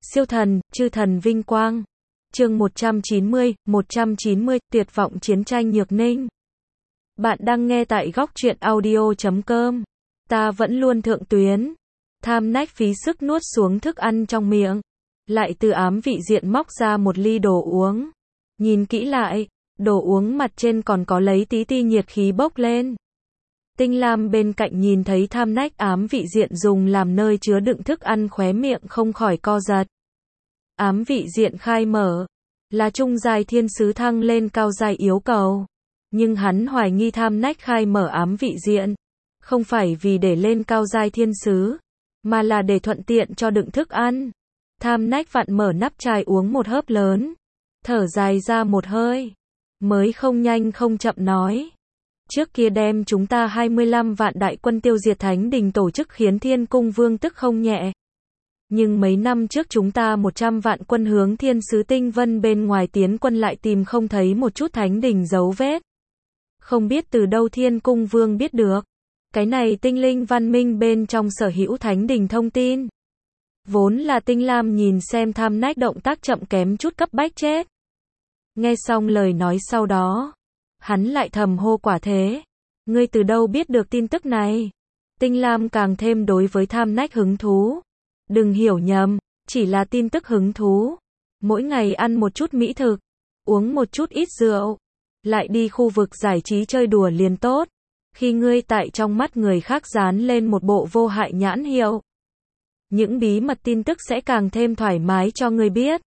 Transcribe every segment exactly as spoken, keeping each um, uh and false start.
Siêu thần, chư thần vinh quang. Chương một trăm chín mươi, một trăm chín mươi, tuyệt vọng chiến tranh Nhược Ninh. Bạn đang nghe tại góc truyện audio chấm com. Ta vẫn luôn thượng tuyến. Tham nách phí sức nuốt xuống thức ăn trong miệng. Lại từ ám vị diện móc ra một ly đồ uống. Nhìn kỹ lại, đồ uống mặt trên còn có lấy tí ti nhiệt khí bốc lên. Tinh Lam bên cạnh nhìn thấy tham nách ám vị diện dùng làm nơi chứa đựng thức ăn, khóe miệng không khỏi co giật. Ám vị diện khai mở, là trung giai thiên sứ thăng lên cao giai yếu cầu. Nhưng hắn hoài nghi tham nách khai mở ám vị diện, không phải vì để lên cao giai thiên sứ, mà là để thuận tiện cho đựng thức ăn. Tham nách vặn mở nắp chai uống một hớp lớn, thở dài ra một hơi, mới không nhanh không chậm nói. Trước kia đem chúng ta hai mươi lăm vạn đại quân tiêu diệt Thánh Đình tổ chức khiến Thiên Cung Vương tức không nhẹ. Nhưng mấy năm trước chúng ta một trăm vạn quân hướng thiên sứ tinh vân bên ngoài tiến quân lại tìm không thấy một chút Thánh Đình dấu vết. Không biết từ đâu Thiên Cung Vương biết được. Cái này tinh linh văn minh bên trong sở hữu Thánh Đình thông tin. Vốn là Tinh Lam nhìn xem tham nách động tác chậm kém chút cấp bách chết. Nghe xong lời nói sau đó, hắn lại thầm hô quả thế. Ngươi từ đâu biết được tin tức này? Tinh Lam càng thêm đối với tham nách hứng thú. Đừng hiểu nhầm, chỉ là tin tức hứng thú. Mỗi ngày ăn một chút mỹ thực, uống một chút ít rượu, lại đi khu vực giải trí chơi đùa liền tốt. Khi ngươi tại trong mắt người khác dán lên một bộ vô hại nhãn hiệu, những bí mật tin tức sẽ càng thêm thoải mái cho ngươi biết.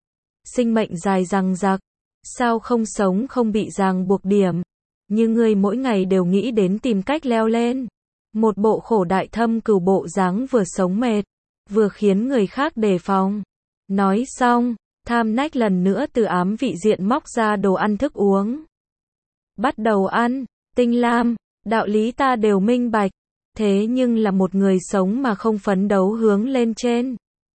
Sinh mệnh dài dằng dặc, sao không sống không bị ràng buộc điểm, như ngươi mỗi ngày đều nghĩ đến tìm cách leo lên. Một bộ khổ đại thâm cừu bộ dáng vừa sống mệt, vừa khiến người khác đề phòng. Nói xong, tham nách lần nữa từ ám vị diện móc ra đồ ăn thức uống. Bắt đầu ăn. Tinh Lam, đạo lý ta đều minh bạch. Thế nhưng là một người sống mà không phấn đấu hướng lên trên,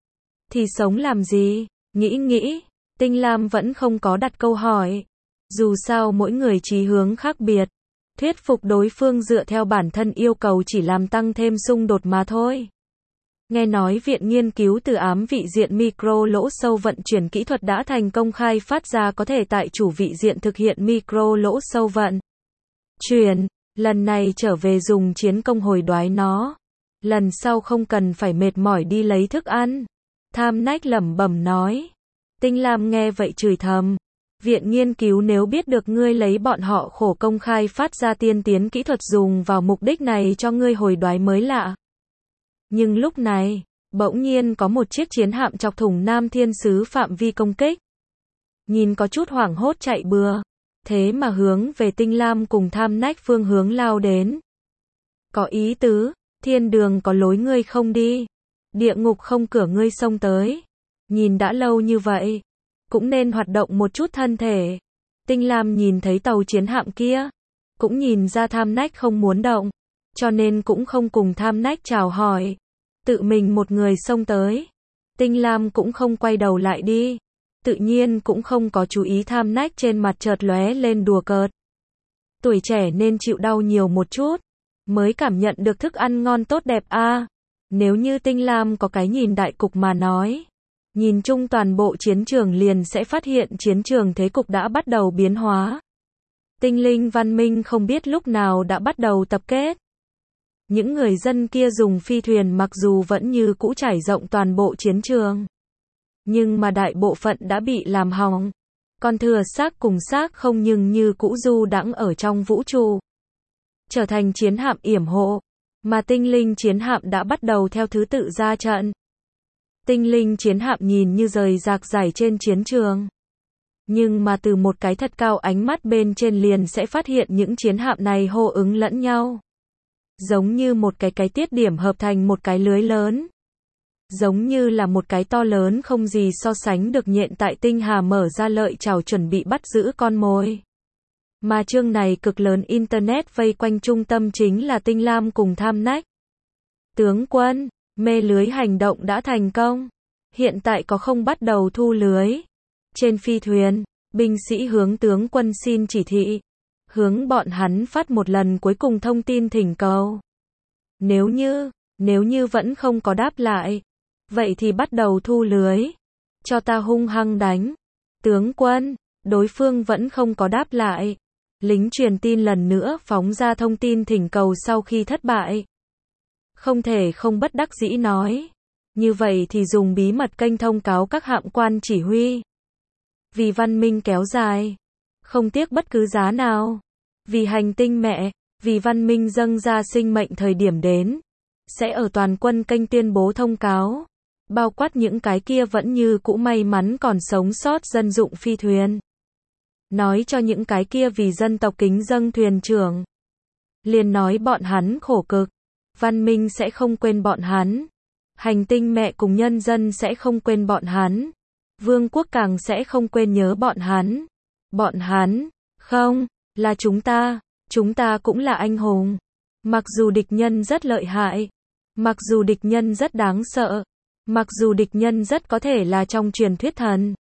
thì sống làm gì? Nghĩ nghĩ, Tinh Lam vẫn không có đặt câu hỏi. Dù sao mỗi người chí hướng khác biệt. Thuyết phục đối phương dựa theo bản thân yêu cầu chỉ làm tăng thêm xung đột mà thôi. Nghe nói viện nghiên cứu từ ám vị diện micro lỗ sâu vận chuyển kỹ thuật đã thành công khai phát ra có thể tại chủ vị diện thực hiện micro lỗ sâu vận chuyển. Lần này trở về dùng chiến công hồi đoái nó. Lần sau không cần phải mệt mỏi đi lấy thức ăn. Tham nách lẩm bẩm nói. Tinh Lam nghe vậy chửi thầm. Viện nghiên cứu nếu biết được ngươi lấy bọn họ khổ công khai phát ra tiên tiến kỹ thuật dùng vào mục đích này cho ngươi hồi đoái mới lạ. Nhưng lúc này, bỗng nhiên có một chiếc chiến hạm chọc thủng Nam Thiên Sứ phạm vi công kích. Nhìn có chút hoảng hốt chạy bừa. Thế mà hướng về Tinh Lam cùng tham nách phương hướng lao đến. Có ý tứ, thiên đường có lối ngươi không đi. Địa ngục không cửa ngươi xông tới. Nhìn đã lâu như vậy, cũng nên hoạt động một chút thân thể. Tinh Lam nhìn thấy tàu chiến hạm kia, cũng nhìn ra tham nách không muốn động, cho nên cũng không cùng tham nách chào hỏi. Tự mình một người xông tới. Tinh Lam cũng không quay đầu lại đi. Tự nhiên cũng không có chú ý tham nách trên mặt chợt lóe lên đùa cợt. Tuổi trẻ nên chịu đau nhiều một chút, mới cảm nhận được thức ăn ngon tốt đẹp a. À, nếu như Tinh Lam có cái nhìn đại cục mà nói, nhìn chung toàn bộ chiến trường liền sẽ phát hiện chiến trường thế cục đã bắt đầu biến hóa. Tinh linh văn minh không biết lúc nào đã bắt đầu tập kết. Những người dân kia dùng phi thuyền mặc dù vẫn như cũ trải rộng toàn bộ chiến trường, nhưng mà đại bộ phận đã bị làm hỏng. Còn thừa xác cùng xác không nhưng như cũ du đãng ở trong vũ trụ, trở thành chiến hạm yểm hộ. Mà tinh linh chiến hạm đã bắt đầu theo thứ tự ra trận. Tinh linh chiến hạm nhìn như rời rạc rải trên chiến trường, nhưng mà từ một cái thật cao ánh mắt bên trên liền sẽ phát hiện những chiến hạm này hô ứng lẫn nhau. Giống như một cái cái tiết điểm hợp thành một cái lưới lớn. Giống như là một cái to lớn không gì so sánh được nhện tại tinh hà mở ra lợi chảo chuẩn bị bắt giữ con mồi. Mà chương này cực lớn internet vây quanh trung tâm chính là Tinh Lam cùng tham nách. Tướng quân, mê lưới hành động đã thành công. Hiện tại có không bắt đầu thu lưới. Trên phi thuyền, binh sĩ hướng tướng quân xin chỉ thị. Hướng bọn hắn phát một lần cuối cùng thông tin thỉnh cầu. Nếu như, nếu như vẫn không có đáp lại, Vậy thì bắt đầu thu lưới. Cho ta hung hăng đánh. Tướng quân, đối phương vẫn không có đáp lại. Lính truyền tin lần nữa phóng ra thông tin thỉnh cầu sau khi thất bại. Không thể không bất đắc dĩ nói. Như vậy thì dùng bí mật kênh thông cáo các hạm quan chỉ huy. Vì văn minh kéo dài. Không tiếc bất cứ giá nào. Vì hành tinh mẹ. Vì văn minh dâng ra sinh mệnh thời điểm đến. Sẽ ở toàn quân kênh tuyên bố thông cáo. Bao quát những cái kia vẫn như cũ may mắn còn sống sót dân dụng phi thuyền. Nói cho những cái kia vì dân tộc kính dâng thuyền trưởng. Liền nói bọn hắn khổ cực. Văn minh sẽ không quên bọn hắn. Hành tinh mẹ cùng nhân dân sẽ không quên bọn hắn. Vương quốc càng sẽ không quên nhớ bọn hắn. Bọn hắn, không, là chúng ta. Chúng ta cũng là anh hùng. Mặc dù địch nhân rất lợi hại. Mặc dù địch nhân rất đáng sợ. Mặc dù địch nhân rất có thể là trong truyền thuyết thần.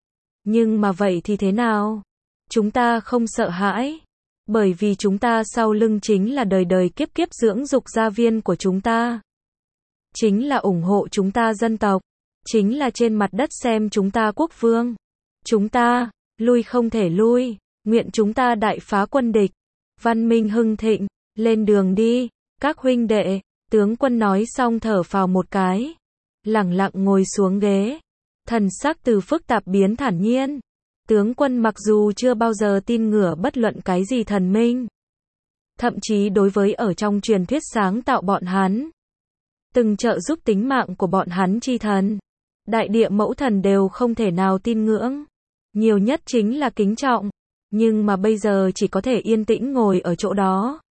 Nhưng mà vậy thì thế nào? Chúng ta không sợ hãi. Bởi vì chúng ta sau lưng chính là đời đời kiếp kiếp dưỡng dục gia viên của chúng ta. Chính là ủng hộ chúng ta dân tộc. Chính là trên mặt đất xem chúng ta quốc vương. Chúng ta, lui không thể lui. Nguyện chúng ta đại phá quân địch. Văn minh hưng thịnh, lên đường đi. Các huynh đệ, tướng quân nói xong thở phào một cái. Lẳng lặng ngồi xuống ghế. Thần sắc từ phức tạp biến thản nhiên. Tướng quân mặc dù chưa bao giờ tin ngửa bất luận cái gì thần minh. Thậm chí đối với ở trong truyền thuyết sáng tạo bọn hắn. Từng trợ giúp tính mạng của bọn hắn chi thần. Đại địa mẫu thần đều không thể nào tin ngưỡng. Nhiều nhất chính là kính trọng. Nhưng mà bây giờ chỉ có thể yên tĩnh ngồi ở chỗ đó.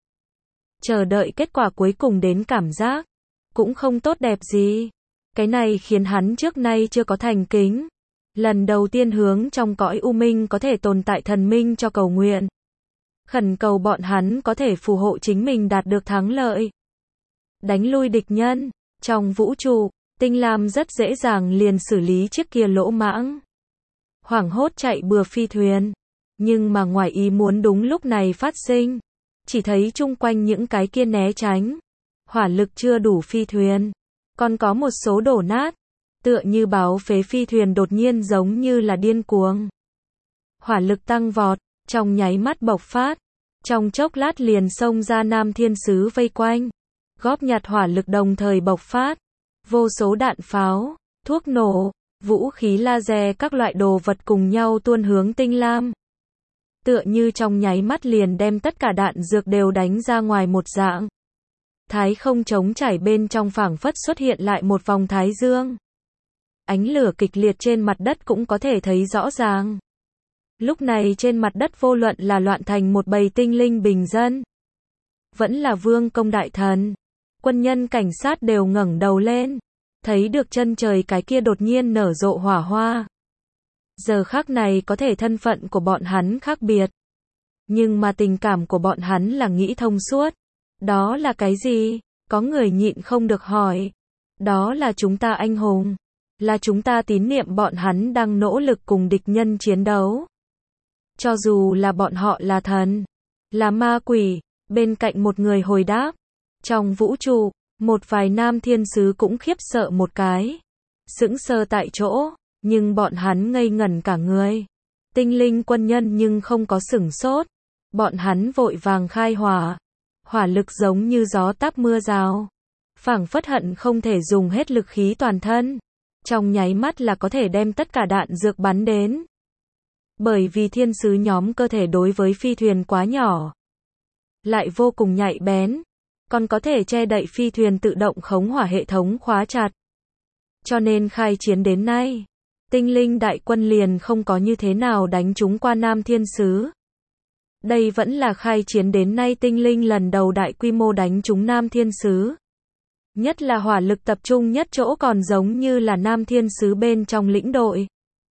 Chờ đợi kết quả cuối cùng đến cảm giác. Cũng không tốt đẹp gì. Cái này khiến hắn trước nay chưa có thành kính. Lần đầu tiên hướng trong cõi u minh có thể tồn tại thần minh cho cầu nguyện. Khẩn cầu bọn hắn có thể phù hộ chính mình đạt được thắng lợi. Đánh lui địch nhân. Trong vũ trụ, Tinh Lam rất dễ dàng liền xử lý chiếc kia lỗ mãng. Hoảng hốt chạy bừa phi thuyền. Nhưng mà ngoài ý muốn đúng lúc này phát sinh. Chỉ thấy chung quanh những cái kia né tránh. Hỏa lực chưa đủ phi thuyền. Còn có một số đổ nát. Tựa như báo phế phi thuyền đột nhiên giống như là điên cuồng. Hỏa lực tăng vọt, trong nháy mắt bộc phát. Trong chốc lát liền xông ra Nam Thiên Sứ vây quanh. Góp nhặt hỏa lực đồng thời bộc phát. Vô số đạn pháo, thuốc nổ, vũ khí laser các loại đồ vật cùng nhau tuôn hướng Tinh Lam. Tựa như trong nháy mắt liền đem tất cả đạn dược đều đánh ra ngoài một dạng. Thái không trống chảy bên trong phảng phất xuất hiện lại một vòng thái dương. Ánh lửa kịch liệt trên mặt đất cũng có thể thấy rõ ràng. Lúc này trên mặt đất vô luận là loạn thành một bầy tinh linh bình dân. Vẫn là vương công đại thần. Quân nhân cảnh sát đều ngẩng đầu lên. Thấy được chân trời cái kia đột nhiên nở rộ hỏa hoa. Giờ khắc này có thể thân phận của bọn hắn khác biệt. Nhưng mà tình cảm của bọn hắn là nghĩ thông suốt. Đó là cái gì? Có người nhịn không được hỏi. Đó là chúng ta anh hùng. Là chúng ta tín niệm bọn hắn đang nỗ lực cùng địch nhân chiến đấu. Cho dù là bọn họ là thần, là ma quỷ, bên cạnh một người hồi đáp. Trong vũ trụ, một vài nam thiên sứ cũng khiếp sợ một cái. Sững sờ tại chỗ, nhưng bọn hắn ngây ngẩn cả người. Tinh linh quân nhân nhưng không có sửng sốt. Bọn hắn vội vàng khai hỏa. Hỏa lực giống như gió táp mưa rào. Phảng phất hận không thể dùng hết lực khí toàn thân. Trong nháy mắt là có thể đem tất cả đạn dược bắn đến. Bởi vì thiên sứ nhóm cơ thể đối với phi thuyền quá nhỏ. Lại vô cùng nhạy bén. Còn có thể che đậy phi thuyền tự động khống hỏa hệ thống khóa chặt. Cho nên khai chiến đến nay. Tinh linh đại quân liền không có như thế nào đánh trúng qua nam thiên sứ. Đây vẫn là khai chiến đến nay tinh linh lần đầu đại quy mô đánh trúng nam thiên sứ. Nhất là hỏa lực tập trung nhất chỗ còn giống như là nam thiên sứ bên trong lĩnh đội.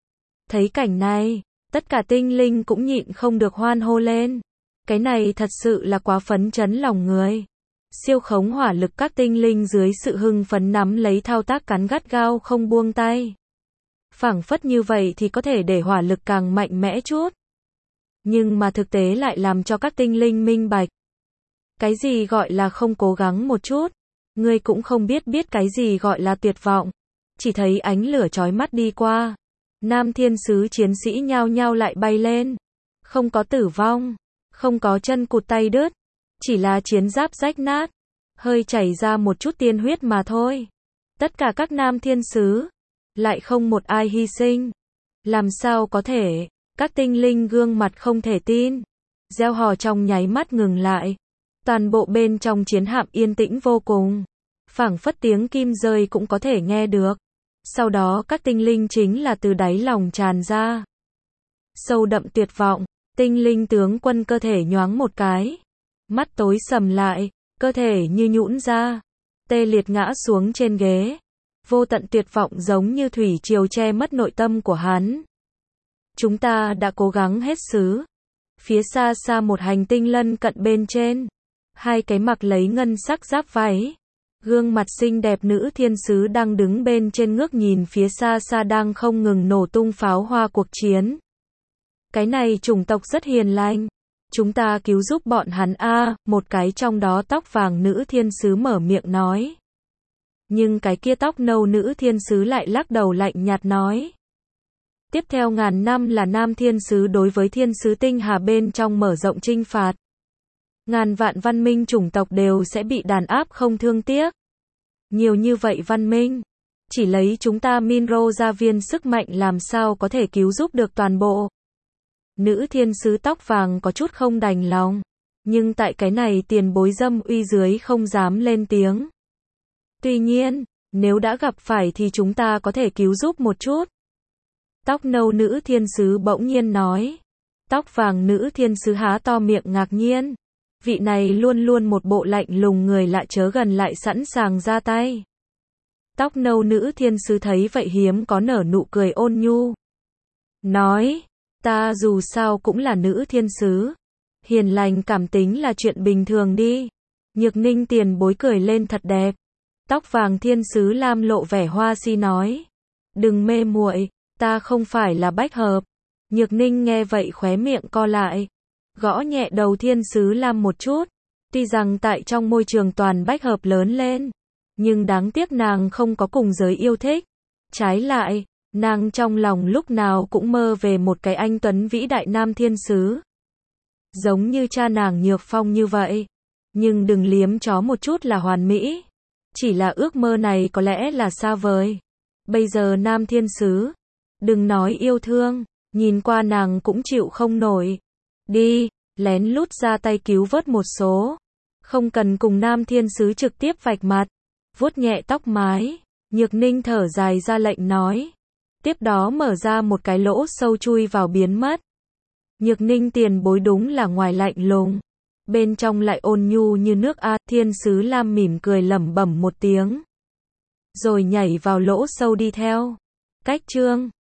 Thấy cảnh này, tất cả tinh linh cũng nhịn không được hoan hô lên. Cái này thật sự là quá phấn chấn lòng người. Siêu khống hỏa lực các tinh linh dưới sự hưng phấn nắm lấy thao tác cắn gắt gao không buông tay. Phảng phất như vậy thì có thể để hỏa lực càng mạnh mẽ chút. Nhưng mà thực tế lại làm cho các tinh linh minh bạch. Cái gì gọi là không cố gắng một chút, ngươi cũng không biết biết cái gì gọi là tuyệt vọng. chỉ thấy ánh lửa chói mắt đi qua. Nam thiên sứ chiến sĩ nhao nhao lại bay lên. Không có tử vong, không có chân cụt tay đứt, chỉ là chiến giáp rách nát, hơi chảy ra một chút tiên huyết mà thôi. Tất cả các nam thiên sứ, lại không một ai hy sinh. Làm sao có thể? Các tinh linh gương mặt không thể tin. Reo hò trong nháy mắt ngừng lại. Toàn bộ bên trong chiến hạm yên tĩnh vô cùng. Phảng phất tiếng kim rơi cũng có thể nghe được. Sau đó các tinh linh chính là từ đáy lòng tràn ra. Sâu đậm tuyệt vọng, tinh linh tướng quân cơ thể nhoáng một cái. Mắt tối sầm lại, cơ thể như nhũn ra. Tê liệt ngã xuống trên ghế. Vô tận tuyệt vọng giống như thủy triều che mất nội tâm của hắn. Chúng ta đã cố gắng hết sức. Phía xa xa một hành tinh lân cận bên trên. Hai cái mặc lấy ngân sắc giáp váy. Gương mặt xinh đẹp nữ thiên sứ đang đứng bên trên ngước nhìn phía xa xa đang không ngừng nổ tung pháo hoa cuộc chiến. Cái này chủng tộc rất hiền lành. Chúng ta cứu giúp bọn hắn a, một cái trong đó tóc vàng nữ thiên sứ mở miệng nói. Nhưng cái kia tóc nâu nữ thiên sứ lại lắc đầu lạnh nhạt nói. Tiếp theo ngàn năm là nam thiên sứ đối với thiên sứ tinh hà bên trong mở rộng chinh phạt. Ngàn vạn văn minh chủng tộc đều sẽ bị đàn áp không thương tiếc. Nhiều như vậy văn minh, chỉ lấy chúng ta Minro gia viên sức mạnh làm sao có thể cứu giúp được toàn bộ. Nữ thiên sứ tóc vàng có chút không đành lòng, nhưng tại cái này tiền bối dâm uy dưới không dám lên tiếng. Tuy nhiên, nếu đã gặp phải thì chúng ta có thể cứu giúp một chút. Tóc nâu nữ thiên sứ bỗng nhiên nói. Tóc vàng nữ thiên sứ há to miệng ngạc nhiên. Vị này luôn luôn một bộ lạnh lùng người lạ chớ gần lại sẵn sàng ra tay. Tóc nâu nữ thiên sứ thấy vậy hiếm có nở nụ cười ôn nhu. Nói, ta dù sao cũng là nữ thiên sứ. Hiền lành cảm tính là chuyện bình thường đi. Nhược Ninh tiền bối cười lên thật đẹp. Tóc vàng thiên sứ lam lộ vẻ hoa si nói. Đừng mê muội, ta không phải là bách hợp. Nhược Ninh nghe vậy khóe miệng co lại. Gõ nhẹ đầu thiên sứ lam một chút. Tuy rằng tại trong môi trường toàn bách hợp lớn lên. Nhưng đáng tiếc nàng không có cùng giới yêu thích. Trái lại, nàng trong lòng lúc nào cũng mơ về một cái anh tuấn vĩ đại nam thiên sứ. Giống như cha nàng Nhược Phong như vậy. Nhưng đừng liếm chó một chút là hoàn mỹ. Chỉ là ước mơ này có lẽ là xa vời. Bây giờ nam thiên sứ, đừng nói yêu thương, nhìn qua nàng cũng chịu không nổi. Đi, lén lút ra tay cứu vớt một số. Không cần cùng nam thiên sứ trực tiếp vạch mặt. Vuốt nhẹ tóc mái, Nhược Ninh thở dài ra lệnh nói. Tiếp đó mở ra một cái lỗ sâu chui vào biến mất. Nhược Ninh tiền bối đúng là ngoài lạnh lùng. Bên trong lại ôn nhu như nước a, thiên sứ lam mỉm cười lẩm bẩm một tiếng. Rồi nhảy vào lỗ sâu đi theo. Cách chương